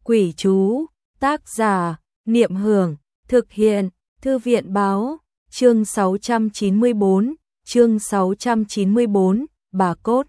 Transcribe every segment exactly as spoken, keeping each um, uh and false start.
Quỷ chú, tác giả, Niệm Hưởng, thực hiện, Thư viện báo, chương sáu trăm chín mươi bốn, chương sáu trăm chín mươi bốn, bà cốt.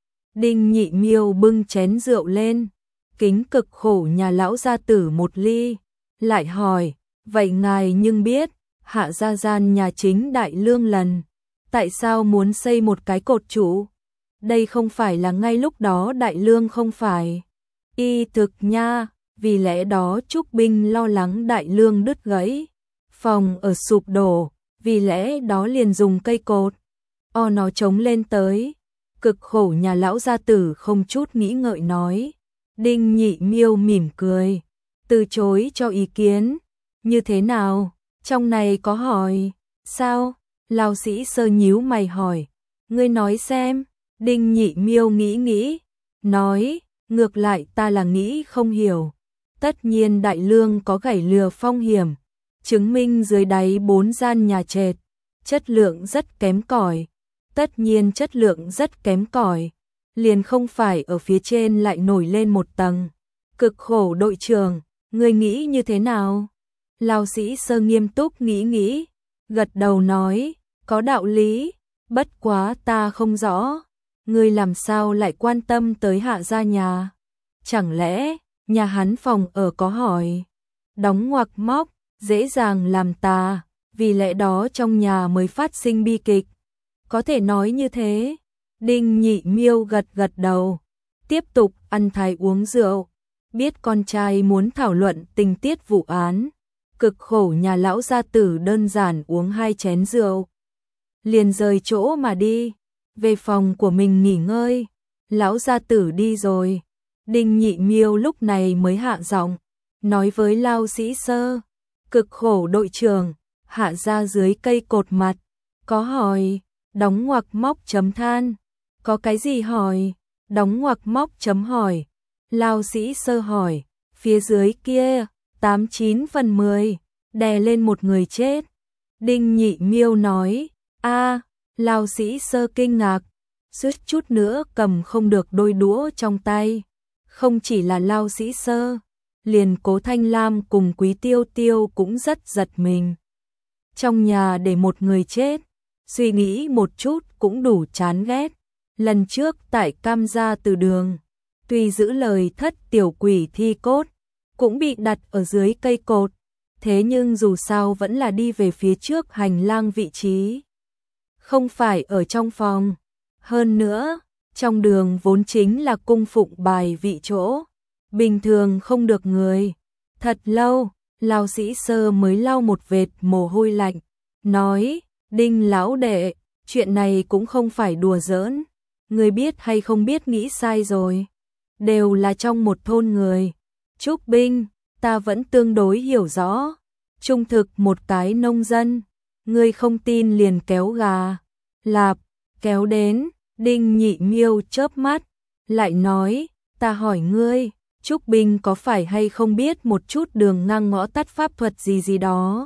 Đinh Nhị Miêu bưng chén rượu lên, kính cực khổ nhà lão gia tử một ly, lại hỏi, vậy ngài nhưng biết, hạ gia gian nhà chính Đại Lương lần, tại sao muốn xây một cái cột trụ? Đây không phải là ngay lúc đó Đại Lương không phải. Y thực nha, vì lẽ đó Trúc Binh lo lắng Đại Lương đứt gãy, phòng ở sụp đổ, vì lẽ đó liền dùng cây cột. O nó chống lên tới, cực khổ nhà lão gia tử không chút nghĩ ngợi nói. Đinh Nhị Miêu mỉm cười, từ chối cho ý kiến. Như thế nào? Trong này có hỏi. Sao? Lão sĩ Sơ nhíu mày hỏi. Ngươi nói xem. Đinh Nhị Miêu nghĩ nghĩ, nói, ngược lại ta là nghĩ không hiểu. Tất nhiên Đại Lương có gảy lừa phong hiểm, chứng minh dưới đáy bốn gian nhà trệt, chất lượng rất kém cỏi. Tất nhiên chất lượng rất kém cỏi, liền không phải ở phía trên lại nổi lên một tầng. Cực khổ đội trưởng, ngươi nghĩ như thế nào? Lão sĩ Sơ nghiêm túc nghĩ nghĩ, gật đầu nói, có đạo lý, bất quá ta không rõ. Ngươi làm sao lại quan tâm tới hạ gia nhà? Chẳng lẽ, nhà hắn phòng ở có hỏi? Đóng ngoặc móc, dễ dàng làm tà, vì lẽ đó trong nhà mới phát sinh bi kịch. Có thể nói như thế. Đinh Nhị Miêu gật gật đầu, tiếp tục ăn thái uống rượu. Biết con trai muốn thảo luận tình tiết vụ án, cực khổ nhà lão gia tử đơn giản uống hai chén rượu, liền rời chỗ mà đi. Về phòng của mình nghỉ ngơi, lão gia tử đi rồi. Đinh Nhị Miêu lúc này mới hạ giọng, nói với Lão sĩ Sơ, cực khổ đội trưởng, hạ ra dưới cây cột mặt, có hỏi, đóng ngoặc móc chấm than, có cái gì hỏi, đóng ngoặc móc chấm hỏi, Lão sĩ Sơ hỏi, phía dưới kia, tám chín phần mười, đè lên một người chết. Đinh Nhị Miêu nói, a. Lão sĩ Sơ kinh ngạc, suýt chút nữa cầm không được đôi đũa trong tay. Không chỉ là Lão sĩ Sơ, liền Cố Thanh Lam cùng Quý Tiêu Tiêu cũng rất giật mình. Trong nhà để một người chết, suy nghĩ một chút cũng đủ chán ghét. Lần trước tại Cam Gia Từ Đường, tuy giữ lời thất tiểu quỷ thi cốt, cũng bị đặt ở dưới cây cột, thế nhưng dù sao vẫn là đi về phía trước hành lang vị trí, không phải ở trong phòng. Hơn nữa, trong đường vốn chính là cung phụng bài vị chỗ, bình thường không được người. Thật lâu, Lão sĩ Sơ mới lau một vệt mồ hôi lạnh, nói, Đinh lão đệ, chuyện này cũng không phải đùa giỡn, người biết hay không biết nghĩ sai rồi, đều là trong một thôn người. Trúc Binh, ta vẫn tương đối hiểu rõ, trung thực một cái nông dân, ngươi không tin liền kéo gà, lạp, kéo đến. Đinh Nhị Miêu chớp mắt, lại nói, ta hỏi ngươi, Trúc Binh có phải hay không biết một chút đường ngang ngõ tắt pháp thuật gì gì đó?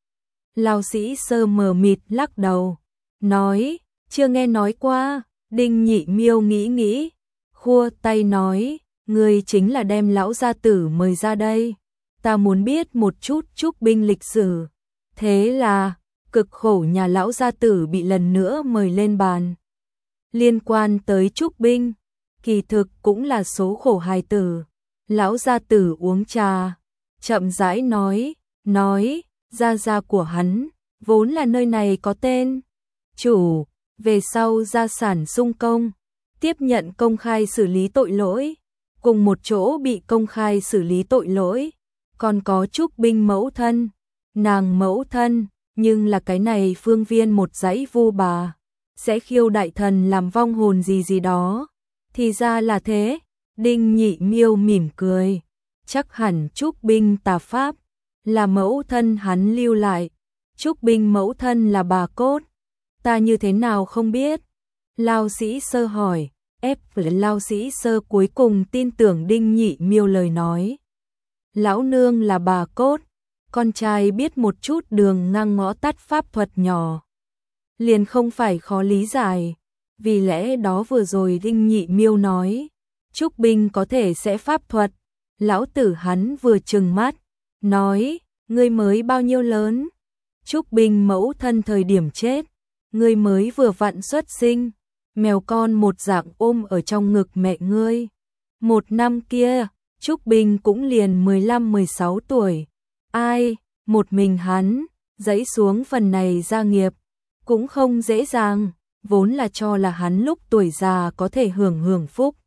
Lão sĩ Sơ mờ mịt lắc đầu, nói, chưa nghe nói qua. Đinh Nhị Miêu nghĩ nghĩ, khua tay nói, ngươi chính là đem lão gia tử mời ra đây, ta muốn biết một chút Trúc Binh lịch sử. Thế là, cực khổ nhà lão gia tử bị lần nữa mời lên bàn. Liên quan tới Trúc Binh, kỳ thực cũng là số khổ hài tử. Lão gia tử uống trà, chậm rãi nói, nói, gia gia của hắn, vốn là nơi này có tên chủ, về sau gia sản sung công, tiếp nhận công khai xử lý tội lỗi, cùng một chỗ bị công khai xử lý tội lỗi, còn có Trúc Binh mẫu thân, nàng mẫu thân, nhưng là cái này phương viên một dãy vu bà, sẽ khiêu đại thần làm vong hồn gì gì đó. Thì ra là thế. Đinh Nhị Miêu mỉm cười, chắc hẳn Trúc Binh tà pháp là mẫu thân hắn lưu lại. Trúc Binh mẫu thân là bà cốt, ta như thế nào không biết? Lão sĩ Sơ hỏi. Ép Lão sĩ Sơ cuối cùng tin tưởng Đinh Nhị Miêu lời nói. Lão nương là bà cốt, con trai biết một chút đường ngang ngõ tắt pháp thuật nhỏ, liền không phải khó lý giải. Vì lẽ đó vừa rồi Đinh Nhị Miêu nói, Trúc Binh có thể sẽ pháp thuật, Lão tử hắn vừa trừng mắt, nói, ngươi mới bao nhiêu lớn? Trúc Bình mẫu thân thời điểm chết, ngươi mới vừa vặn xuất sinh, mèo con một dạng ôm ở trong ngực mẹ ngươi. Một năm kia, Trúc Bình cũng liền mười lăm mười sáu tuổi. Ai, một mình hắn, dẫy xuống phần này gia nghiệp, cũng không dễ dàng, vốn là cho là hắn lúc tuổi già có thể hưởng hưởng phúc.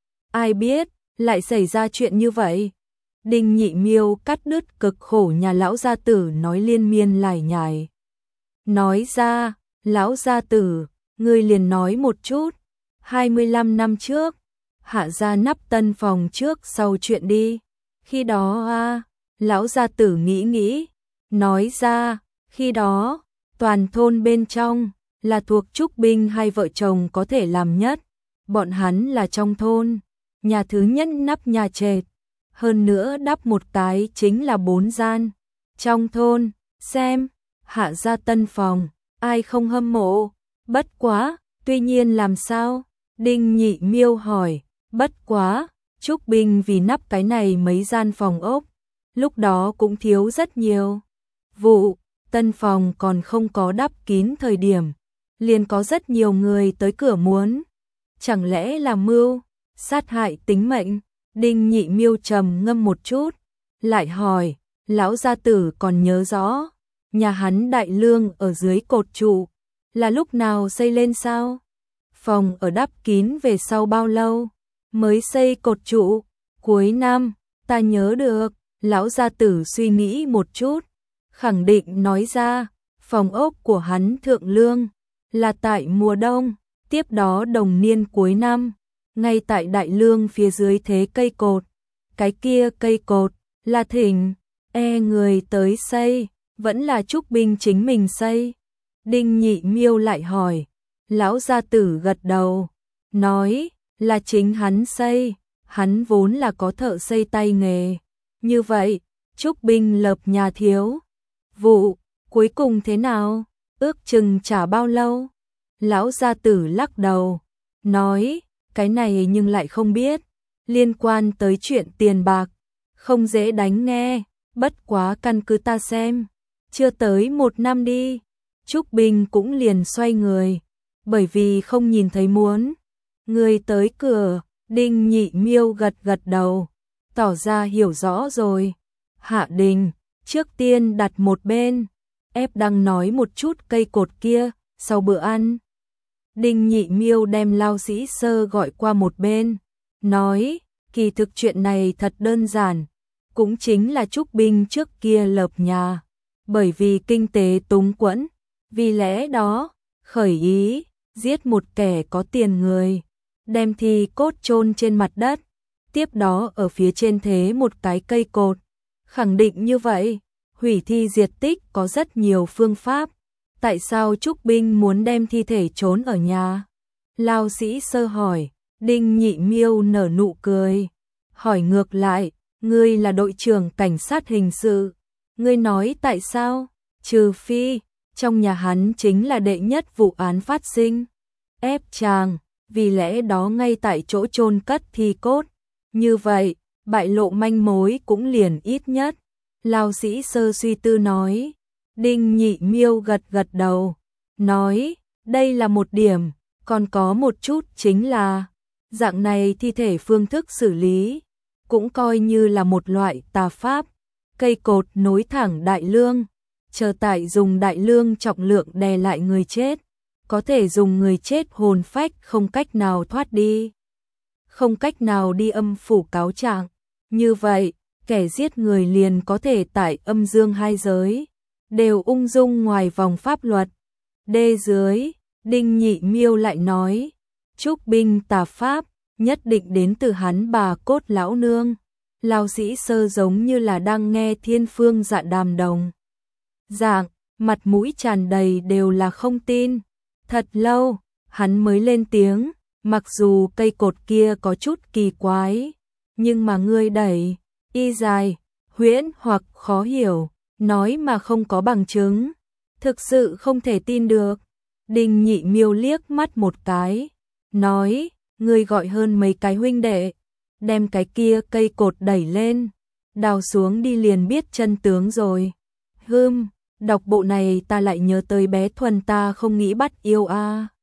Ai biết, lại xảy ra chuyện như vậy. Đinh Nhị Miêu cắt đứt cực khổ nhà lão gia tử nói liên miên lải nhải. Nói ra, lão gia tử, ngươi liền nói một chút, hai mươi lăm năm trước, hạ ra nắp tân phòng trước sau chuyện đi. Khi đó a, lão gia tử nghĩ nghĩ, nói ra, khi đó, toàn thôn bên trong, là thuộc Trúc Bình hai vợ chồng có thể làm nhất. Bọn hắn là trong thôn, nhà thứ nhất nắp nhà trệt, hơn nữa đắp một cái chính là bốn gian. Trong thôn, xem, hạ ra tân phòng, ai không hâm mộ, bất quá, tuy nhiên làm sao? Đinh Nhị Miêu hỏi, bất quá, Trúc Bình vì nắp cái này mấy gian phòng ốc, lúc đó cũng thiếu rất nhiều. Vụ, tân phòng còn không có đắp kín thời điểm, liền có rất nhiều người tới cửa muốn. Chẳng lẽ là mưu, sát hại tính mệnh? Đinh Nhị Miêu trầm ngâm một chút, lại hỏi, lão gia tử còn nhớ rõ, nhà hắn đại lương ở dưới cột trụ, là lúc nào xây lên sao? Phòng ở đắp kín về sau bao lâu, mới xây cột trụ? Cuối năm, ta nhớ được, lão gia tử suy nghĩ một chút, khẳng định nói ra, phòng ốc của hắn thượng lương, là tại mùa đông, tiếp đó đồng niên cuối năm, ngay tại đại lương phía dưới thế cây cột, cái kia cây cột, là thỉnh, e người tới xây, vẫn là Trúc Bình chính mình xây. Đinh Nhị Miêu lại hỏi, lão gia tử gật đầu, nói, là chính hắn xây, hắn vốn là có thợ xây tay nghề. Như vậy, Trúc Bình lập nhà thiếu. Vụ, cuối cùng thế nào? Ước chừng trả bao lâu? Lão gia tử lắc đầu, nói, cái này nhưng lại không biết, liên quan tới chuyện tiền bạc, không dễ đánh nghe, bất quá căn cứ ta xem, chưa tới một năm đi. Trúc Bình cũng liền xoay người, bởi vì không nhìn thấy muốn. Người tới cửa, Đinh Nhị Miêu gật gật đầu, tỏ ra hiểu rõ rồi. Hạ Đình, trước tiên đặt một bên, ép đang nói một chút cây cột kia, sau bữa ăn. Đinh Nhị Miêu đem Lao Sĩ Sơ gọi qua một bên, nói, kỳ thực chuyện này thật đơn giản, cũng chính là Trúc Bình trước kia lập nhà, bởi vì kinh tế túng quẫn, vì lẽ đó, khởi ý, giết một kẻ có tiền người, đem thi cốt chôn trên mặt đất, tiếp đó ở phía trên thế một cái cây cột, khẳng định như vậy, hủy thi diệt tích có rất nhiều phương pháp. Tại sao Trúc Bình muốn đem thi thể trốn ở nhà? Lao Sĩ Sơ hỏi. Đinh Nhị Miêu nở nụ cười, hỏi ngược lại, ngươi là đội trưởng cảnh sát hình sự, ngươi nói tại sao? Trừ phi, trong nhà hắn chính là đệ nhất vụ án phát sinh. Ép chàng, vì lẽ đó ngay tại chỗ chôn cất thi cốt. Như vậy, bại lộ manh mối cũng liền ít nhất. Lao Sĩ Sơ suy tư nói. Đinh Nhị Miêu gật gật đầu, nói, đây là một điểm, còn có một chút chính là, dạng này thi thể phương thức xử lý, cũng coi như là một loại tà pháp, cây cột nối thẳng đại lương, chờ tại dùng đại lương trọng lượng đè lại người chết, có thể dùng người chết hồn phách không cách nào thoát đi, không cách nào đi âm phủ cáo trạng, như vậy, kẻ giết người liền có thể tại âm dương hai giới, đều ung dung ngoài vòng pháp luật. Đê dưới, Đinh Nhị Miêu lại nói, Trúc Bình tà pháp, nhất định đến từ hắn bà cốt lão nương. Lao Sĩ Sơ giống như là đang nghe thiên phương dạ đàm đồng. Dạng, mặt mũi tràn đầy đều là không tin. Thật lâu, hắn mới lên tiếng, mặc dù cây cột kia có chút kỳ quái, nhưng mà ngươi đẩy, y dài, huyễn hoặc khó hiểu, nói mà không có bằng chứng, thực sự không thể tin được. Đinh Nhị Miêu liếc mắt một cái, nói, ngươi gọi hơn mấy cái huynh đệ, đem cái kia cây cột đẩy lên, đào xuống đi liền biết chân tướng rồi. Hưm, đọc bộ này ta lại nhớ tới bé Thuần ta không nghĩ bắt yêu a.